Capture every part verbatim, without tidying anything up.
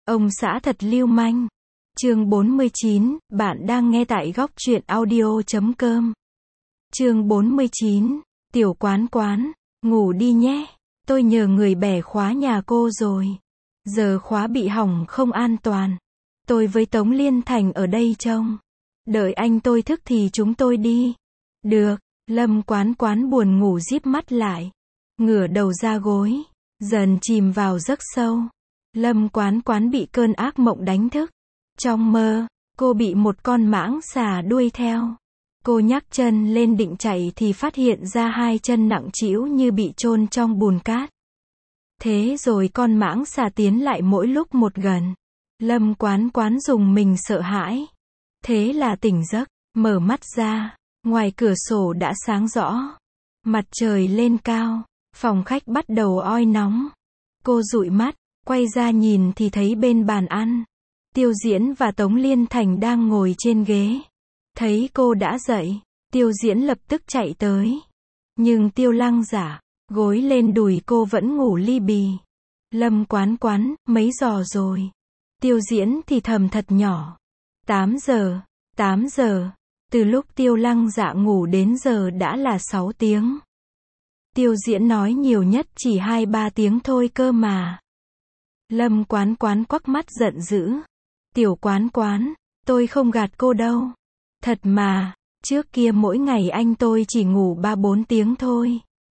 Ông xã thật lưu manh. Chương bốn mươi chín, bạn đang nghe tại góc truyện audio chấm com. Chương bốn mươi chín, tiểu quán quán, ngủ đi nhé. Tôi nhờ người bẻ khóa nhà cô rồi. Giờ khóa bị hỏng không an toàn. Tôi với Tống Liên Thành ở đây trông. Đợi anh tôi thức thì chúng tôi đi. Được, Lâm Quán Quán buồn ngủ díp mắt lại. Ngửa đầu ra gối, dần chìm vào giấc sâu. Lâm Quán Quán bị cơn ác mộng đánh thức. Trong mơ, cô bị một con mãng xà đuôi theo. Cô nhắc chân lên định chạy thì phát hiện ra hai chân nặng trĩu như bị chôn trong bùn cát. Thế rồi con mãng xà tiến lại mỗi lúc một gần. Lâm Quán Quán rùng mình sợ hãi. Thế là tỉnh giấc, mở mắt ra, ngoài cửa sổ đã sáng rõ. Mặt trời lên cao, phòng khách bắt đầu oi nóng. Cô dụi mắt, quay ra nhìn thì thấy bên bàn ăn, Tiêu Diễn và Tống Liên Thành đang ngồi trên ghế. Thấy cô đã dậy, Tiêu Diễn lập tức chạy tới. Nhưng Tiêu Lăng Giả, gối lên đùi cô vẫn ngủ li bì. Lâm Quán Quán, mấy giờ rồi? Tiêu Diễn thì thầm thật nhỏ. tám giờ, tám giờ. Từ lúc Tiêu Lăng Dạ ngủ đến giờ đã là sáu tiếng. Tiêu Diễn nói nhiều nhất chỉ hai ba tiếng thôi cơ mà. Lâm Quán Quán quắc mắt giận dữ. Tiểu Quán Quán, tôi không gạt cô đâu. Thật mà, trước kia mỗi ngày anh tôi chỉ ngủ ba bốn tiếng thôi.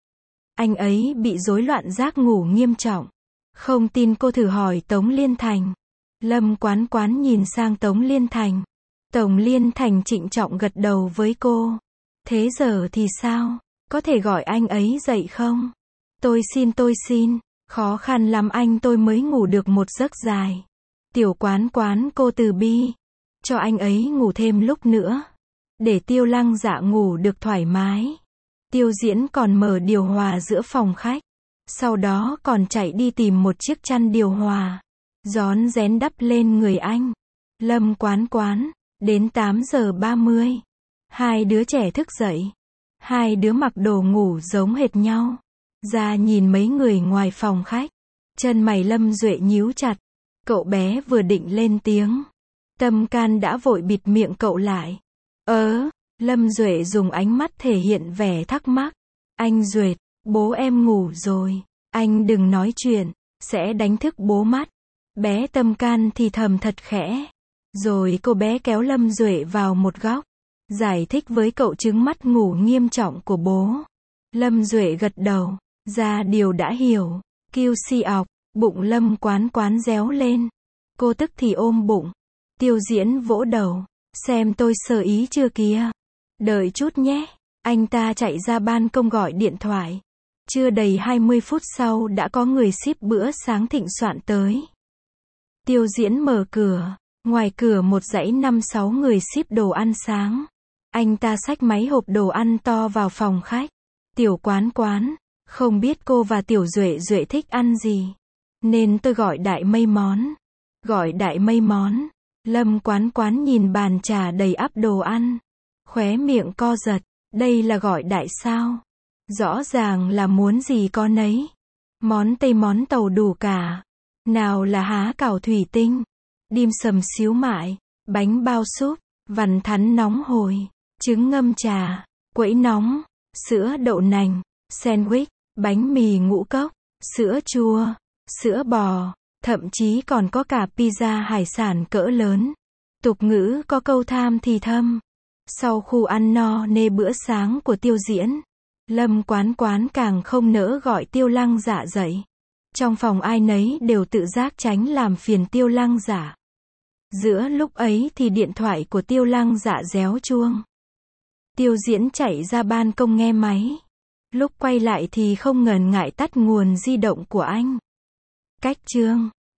Anh ấy bị rối loạn giấc ngủ nghiêm trọng. Không tin cô thử hỏi Tống Liên Thành. Lâm Quán Quán nhìn sang Tống Liên Thành. Tống Liên Thành trịnh trọng gật đầu với cô. Thế giờ thì sao? Có thể gọi anh ấy dậy không? Tôi xin tôi xin. Khó khăn lắm anh tôi mới ngủ được một giấc dài. Tiểu Quán Quán, cô từ bi. Cho anh ấy ngủ thêm lúc nữa. Để Tiêu Lăng Dạ ngủ được thoải mái. Tiêu Diễn còn mở điều hòa giữa phòng khách. Sau đó còn chạy đi tìm một chiếc chăn điều hòa. Rón rén đắp lên người anh. Lâm Quán Quán, đến tám giờ ba mươi. Hai đứa trẻ thức dậy. Hai đứa mặc đồ ngủ giống hệt nhau. Ra nhìn mấy người ngoài phòng khách. Chân mày Lâm Duệ nhíu chặt. Cậu bé vừa định lên tiếng. Tâm Can đã vội bịt miệng cậu lại. Ớ, Lâm Duệ dùng ánh mắt thể hiện vẻ thắc mắc. Anh Duệ, bố em ngủ rồi. Anh đừng nói chuyện, sẽ đánh thức bố mất. Bé Tâm Can thì thầm thật khẽ. Rồi cô bé kéo Lâm Duệ vào một góc. Giải thích với cậu chứng mắt ngủ nghiêm trọng của bố. Lâm Duệ gật đầu. Ra điều đã hiểu. Kiêu si ọc, bụng Lâm Quán Quán réo lên. Cô tức thì ôm bụng. Tiêu Diễn vỗ đầu. Xem tôi sơ ý chưa kìa. Đợi chút nhé. Anh ta chạy ra ban công gọi điện thoại. Chưa đầy hai mươi phút sau đã có người ship bữa sáng thịnh soạn tới. Tiêu Diễn mở cửa. Ngoài cửa một dãy năm sáu người ship đồ ăn sáng. Anh ta xách máy hộp đồ ăn to vào phòng khách. Tiểu Quán Quán, không biết cô và Tiểu Duệ Duệ thích ăn gì, nên tôi gọi đại mây món. Gọi đại mây món. Lâm Quán Quán nhìn bàn trà đầy ắp đồ ăn. Khóe miệng co giật. Đây là gọi đại sao? Rõ ràng là muốn gì có nấy. Món Tây món Tàu đủ cả. Nào là há cảo thủy tinh, dim sầm xíu mại, bánh bao súp, vằn thắn nóng hổi, trứng ngâm trà, quẫy nóng, sữa đậu nành, sandwich, bánh mì ngũ cốc, sữa chua, sữa bò, thậm chí còn có cả pizza hải sản cỡ lớn. Tục ngữ có câu tham thì thâm. Sau khu ăn no nê bữa sáng của Tiêu Diễn, Lâm Quán Quán càng không nỡ gọi Tiêu Lăng Dạ dậy. Trong phòng ai nấy đều tự giác tránh làm phiền Tiêu Lăng Dạ. Giữa lúc ấy thì điện thoại của Tiêu Lăng Dạ réo chuông. Tiêu Diễn chạy ra ban công nghe máy. Lúc quay lại thì không ngần ngại tắt nguồn di động của anh. Cách chương